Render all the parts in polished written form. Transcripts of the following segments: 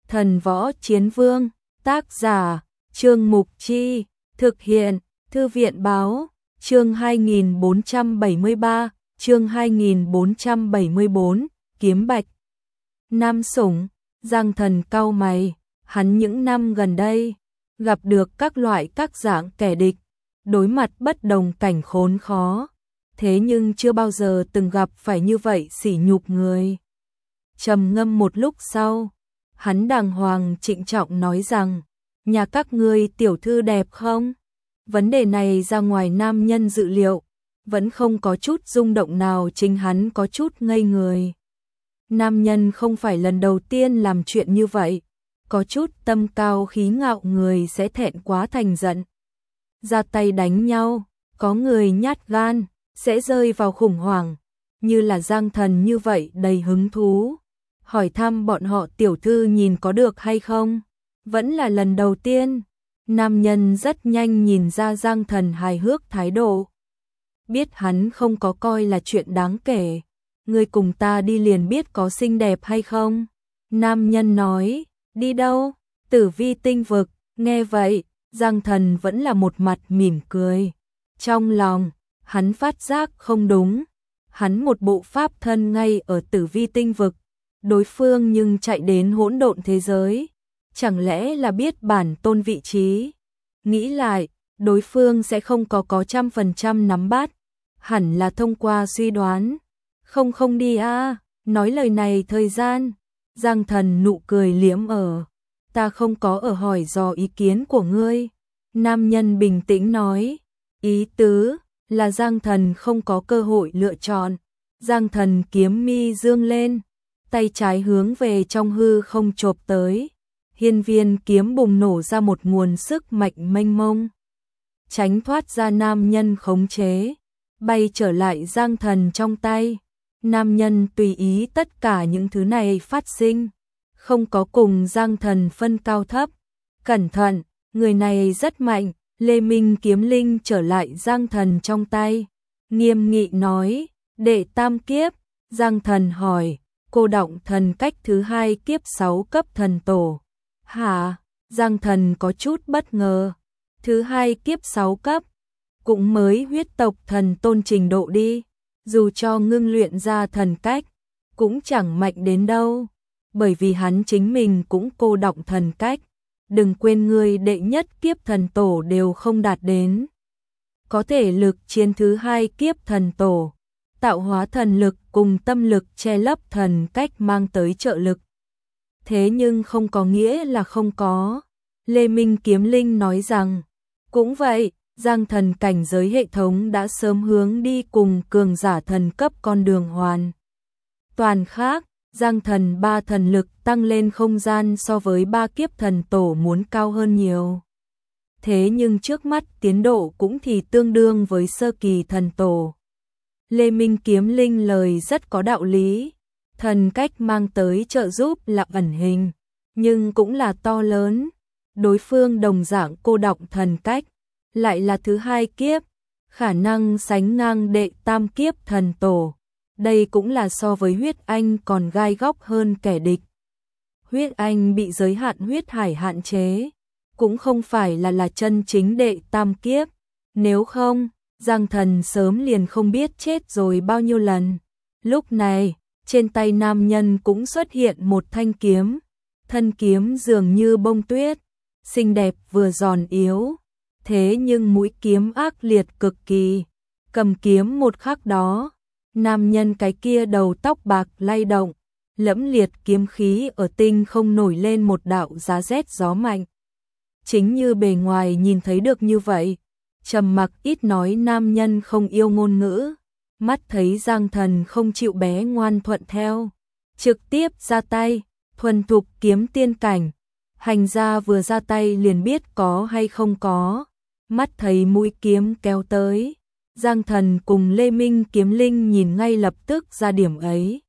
Thần Võ Chiến Vương, tác giả, Trương Mục Chi, thực hiện, Thư viện Báo, chương 2473, chương 2474, Kiếm Bạch. Nam Sủng, Giang Thần cau mày, hắn những năm gần đây, gặp được các loại các dạng kẻ địch, đối mặt bất đồng cảnh khốn khó, thế nhưng chưa bao giờ từng gặp phải như vậy sỉ nhục người. Trầm ngâm một lúc sau, hắn đàng hoàng trịnh trọng nói rằng, nhà các ngươi tiểu thư đẹp không? Vấn đề này ra ngoài nam nhân dự liệu, vẫn không có chút rung động nào, chính hắn có chút ngây người. Nam nhân không phải lần đầu tiên làm chuyện như vậy, có chút tâm cao khí ngạo người sẽ thẹn quá thành giận. Ra tay đánh nhau, có người nhát gan, sẽ rơi vào khủng hoảng, như là Giang Thần như vậy đầy hứng thú. Hỏi thăm bọn họ tiểu thư nhìn có được hay không? Vẫn là lần đầu tiên. Nam nhân rất nhanh nhìn ra Giang Thần hài hước thái độ. Biết hắn không có coi là chuyện đáng kể. Ngươi cùng ta đi liền biết có xinh đẹp hay không? Nam nhân nói, đi đâu? Tử Vi tinh vực. Nghe vậy, Giang Thần vẫn là một mặt mỉm cười. Trong lòng, hắn phát giác không đúng. Hắn một bộ pháp thân ngay ở Tử Vi tinh vực. Đối phương nhưng chạy đến hỗn độn thế giới. Chẳng lẽ là biết bản tôn vị trí? Nghĩ lại, đối phương sẽ không có 100% nắm bắt. Hẳn là thông qua suy đoán. Không đi à, nói lời này thời gian. Giang Thần nụ cười liếm ở. Ta không có ở hỏi dò ý kiến của ngươi. Nam nhân bình tĩnh nói. Ý tứ là Giang Thần không có cơ hội lựa chọn. Giang Thần kiếm mi dương lên. Tay trái hướng về trong hư không chộp tới. Hiên viên kiếm bùng nổ ra một nguồn sức mạnh mênh mông. Tránh thoát ra nam nhân khống chế. Bay trở lại Giang Thần trong tay. Nam nhân tùy ý tất cả những thứ này phát sinh. Không có cùng Giang Thần phân cao thấp. Cẩn thận, người này rất mạnh. Lê Minh kiếm linh trở lại Giang Thần trong tay. Nghiêm nghị nói, đệ tam kiếp. Giang Thần hỏi, cô động thần cách thứ 2 kiếp 6 cấp thần tổ. Hả? Giang Thần có chút bất ngờ. Thứ 2 kiếp 6 cấp. Cũng mới huyết tộc thần tôn trình độ đi. Dù cho ngưng luyện ra thần cách, cũng chẳng mạnh đến đâu. Bởi vì hắn chính mình cũng cô động thần cách. Đừng quên người đệ nhất kiếp thần tổ đều không đạt đến. Có thể lực chiến thứ 2 kiếp thần tổ. Tạo hóa thần lực cùng tâm lực che lấp thần cách mang tới trợ lực. Thế nhưng không có nghĩa là không có. Lê Minh kiếm linh nói rằng, cũng vậy, Giang Thần cảnh giới hệ thống đã sớm hướng đi cùng cường giả thần cấp con đường hoàn toàn khác. Giang Thần 3 thần lực tăng lên không gian so với 3 kiếp thần tổ muốn cao hơn nhiều. Thế nhưng trước mắt tiến độ cũng thì tương đương với sơ kỳ thần tổ. Lê Minh kiếm linh lời rất có đạo lý. Thần cách mang tới trợ giúp là ẩn hình, nhưng cũng là to lớn. Đối phương đồng dạng cô động thần cách, lại là thứ 2 kiếp, khả năng sánh ngang đệ tam kiếp thần tổ. Đây cũng là so với huyết anh còn gai góc hơn kẻ địch. Huyết anh bị giới hạn huyết hải hạn chế, cũng không phải là chân chính đệ tam kiếp. Nếu không, Giang Thần sớm liền không biết chết rồi bao nhiêu lần. Lúc này, trên tay nam nhân cũng xuất hiện một thanh kiếm. Thân kiếm dường như bông tuyết, xinh đẹp vừa giòn yếu. Thế nhưng mũi kiếm ác liệt cực kỳ. Cầm kiếm một khắc đó, nam nhân cái kia đầu tóc bạc lay động. Lẫm liệt kiếm khí ở tinh không nổi lên một đạo giá rét gió mạnh. Chính như bề ngoài nhìn thấy được như vậy. Trầm mặc ít nói nam nhân không yêu ngôn ngữ. Mắt thấy Giang Thần không chịu bé ngoan thuận theo. Trực tiếp ra tay, thuần thục kiếm tiên cảnh. Hành ra vừa ra tay liền biết có hay không có. Mắt thấy mũi kiếm kéo tới. Giang Thần cùng Lê Minh kiếm linh nhìn ngay lập tức ra điểm ấy.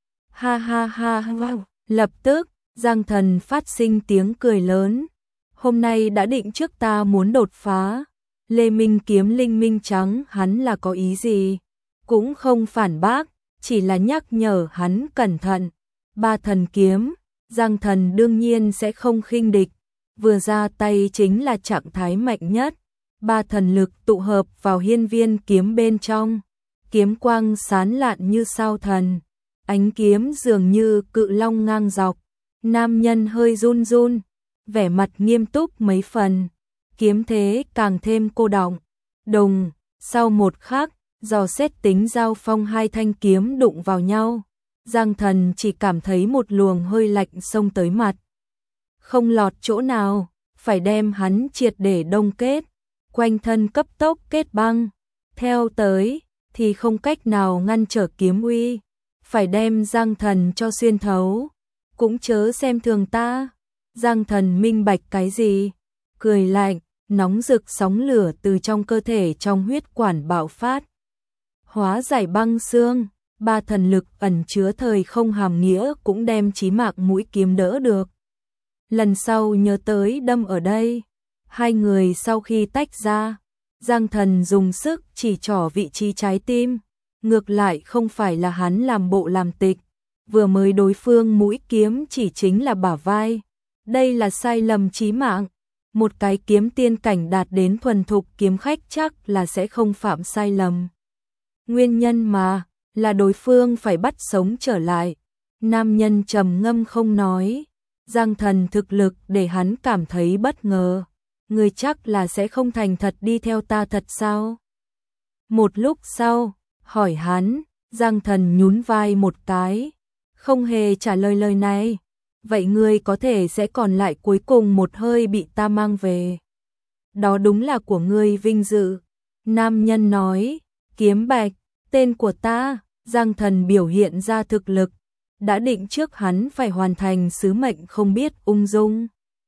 Ha ha ha ha. Lập tức, Giang Thần phát sinh tiếng cười lớn. Hôm nay đã định trước ta muốn đột phá. Lê Minh kiếm linh minh trắng hắn là có ý gì? Cũng không phản bác, chỉ là nhắc nhở hắn cẩn thận. 3 thần kiếm, Giang Thần đương nhiên sẽ không khinh địch, vừa ra tay chính là trạng thái mạnh nhất. Ba thần lực tụ hợp vào hiên viên kiếm bên trong, kiếm quang sáng lạn như sao thần, ánh kiếm dường như cự long ngang dọc. Nam nhân hơi run run, vẻ mặt nghiêm túc mấy phần, kiếm thế càng thêm cô đọng. Đùng, sau một khắc, dò xét tính giao phong hai thanh kiếm đụng vào nhau, Giang Thần chỉ cảm thấy một luồng hơi lạnh xông tới mặt. Không lọt chỗ nào, phải đem hắn triệt để đông kết, quanh thân cấp tốc kết băng, theo tới thì không cách nào ngăn trở kiếm uy, phải đem Giang Thần cho xuyên thấu, cũng chớ xem thường ta. Giang Thần minh bạch cái gì, cười lạnh, nóng rực sóng lửa từ trong cơ thể trong huyết quản bạo phát, hóa giải băng xương. Ba thần lực ẩn chứa thời không hàm nghĩa cũng đem chí mạng mũi kiếm đỡ được. Lần sau nhớ tới đâm ở đây. Hai người sau khi tách ra, Giang Thần dùng sức chỉ trỏ vị trí trái tim, ngược lại không phải là hắn làm bộ làm tịch, vừa mới đối phương mũi kiếm chỉ chính là bả vai. Đây là sai lầm chí mạng, một cái kiếm tiên cảnh đạt đến thuần thục kiếm khách chắc là sẽ không phạm sai lầm. Nguyên nhân mà là đối phương phải bắt sống trở lại. Nam nhân trầm ngâm không nói. Giang Thần thực lực để hắn cảm thấy bất ngờ. Người chắc là sẽ không thành thật đi theo ta thật sao? Một lúc sau, hỏi hắn, Giang Thần nhún vai một cái, không hề trả lời lời này. Vậy ngươi có thể sẽ còn lại cuối cùng một hơi bị ta mang về. Đó đúng là của ngươi vinh dự. Nam nhân nói, Kiếm Bạch, tên của ta. Giang Thần biểu hiện ra thực lực, đã định trước hắn phải hoàn thành sứ mệnh không biết ung dung.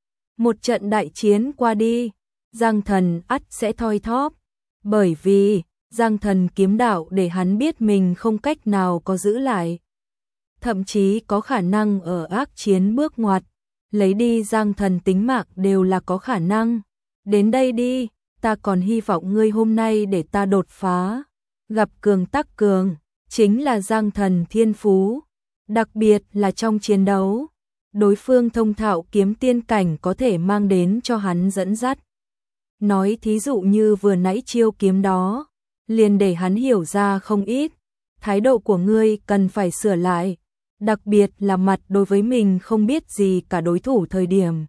Một trận đại chiến qua đi, Giang Thần ắt sẽ thoi thóp, bởi vì Giang Thần kiếm đạo để hắn biết mình không cách nào có giữ lại. Thậm chí có khả năng ở ác chiến bước ngoặt, lấy đi Giang Thần tính mạng đều là có khả năng. Đến đây đi, ta còn hy vọng ngươi hôm nay để ta đột phá, gặp cường tắc cường. Chính là Giang Thần thiên phú, đặc biệt là trong chiến đấu, đối phương thông thạo kiếm tiên cảnh có thể mang đến cho hắn dẫn dắt. Nói thí dụ như vừa nãy chiêu kiếm đó, liền để hắn hiểu ra không ít, thái độ của ngươi cần phải sửa lại, đặc biệt là mặt đối với mình không biết gì cả đối thủ thời điểm.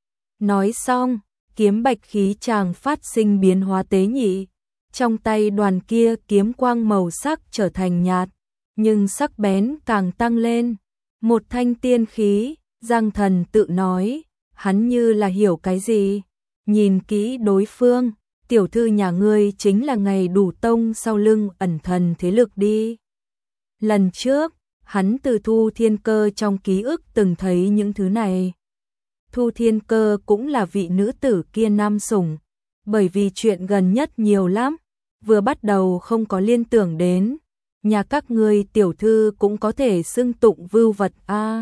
Nói xong, Kiếm Bạch khí chàng phát sinh biến hóa tế nhị. Trong tay đoàn kia kiếm quang màu sắc trở thành nhạt, nhưng sắc bén càng tăng lên. Một thanh tiên khí, Giang Thần tự nói, hắn như là hiểu cái gì. Nhìn kỹ đối phương, tiểu thư nhà ngươi chính là ngày đủ tông sau lưng ẩn thần thế lực đi. Lần trước, hắn từ Thu Thiên Cơ trong ký ức từng thấy những thứ này. Thu Thiên Cơ cũng là vị nữ tử kia nam sủng. Bởi vì chuyện gần nhất nhiều lắm, vừa bắt đầu không có liên tưởng đến, nhà các ngươi tiểu thư cũng có thể xưng tụng vưu vật a.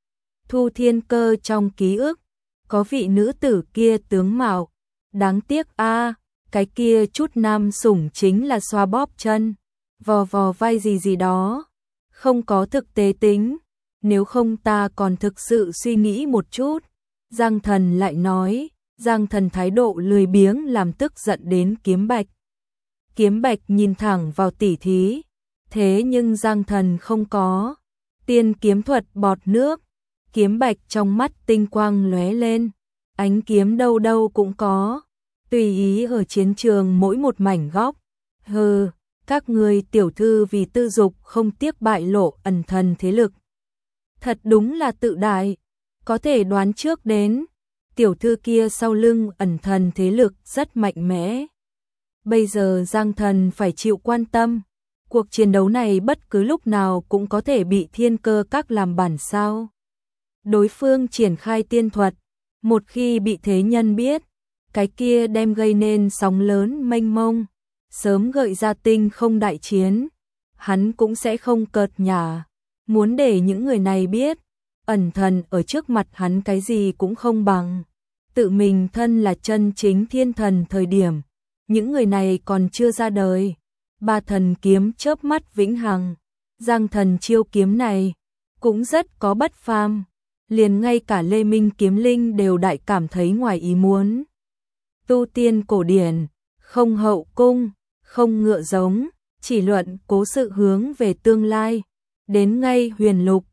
Thu Thiên Cơ trong ký ức, có vị nữ tử kia tướng mạo, đáng tiếc a, cái kia chút nam sủng chính là xoa bóp chân, vò vò vai gì gì đó, không có thực tế tính, nếu không ta còn thực sự suy nghĩ một chút. Giang Thần lại nói. Giang Thần thái độ lười biếng làm tức giận đến Kiếm Bạch. Kiếm Bạch nhìn thẳng vào tỉ thí, thế nhưng Giang Thần không có. Tiên kiếm thuật bọt nước, Kiếm Bạch trong mắt tinh quang lóe lên, ánh kiếm đâu đâu cũng có, tùy ý ở chiến trường mỗi một mảnh góc. Hừ, các ngươi tiểu thư vì tư dục không tiếc bại lộ ẩn thần thế lực. Thật đúng là tự đại, có thể đoán trước đến. Tiểu thư kia sau lưng ẩn thần thế lực rất mạnh mẽ. Bây giờ Giang Thần phải chịu quan tâm. Cuộc chiến đấu này bất cứ lúc nào cũng có thể bị Thiên Cơ Các làm bản sao. Đối phương triển khai tiên thuật. Một khi bị thế nhân biết, cái kia đem gây nên sóng lớn mênh mông. Sớm gợi ra tinh không đại chiến. Hắn cũng sẽ không cợt nhả. Muốn để những người này biết. Ẩn thần ở trước mặt hắn cái gì cũng không bằng. Tự mình thân là chân chính thiên thần thời điểm, những người này còn chưa ra đời. Ba thần kiếm chớp mắt vĩnh hằng. Giang Thần chiêu kiếm này cũng rất có bất phàm. liền ngay cả Lê Minh Kiếm Linh đều đại cảm thấy ngoài ý muốn. Tu tiên cổ điển, không hậu cung, không ngựa giống, chỉ luận cố sự hướng về tương lai, đến ngay huyền lục,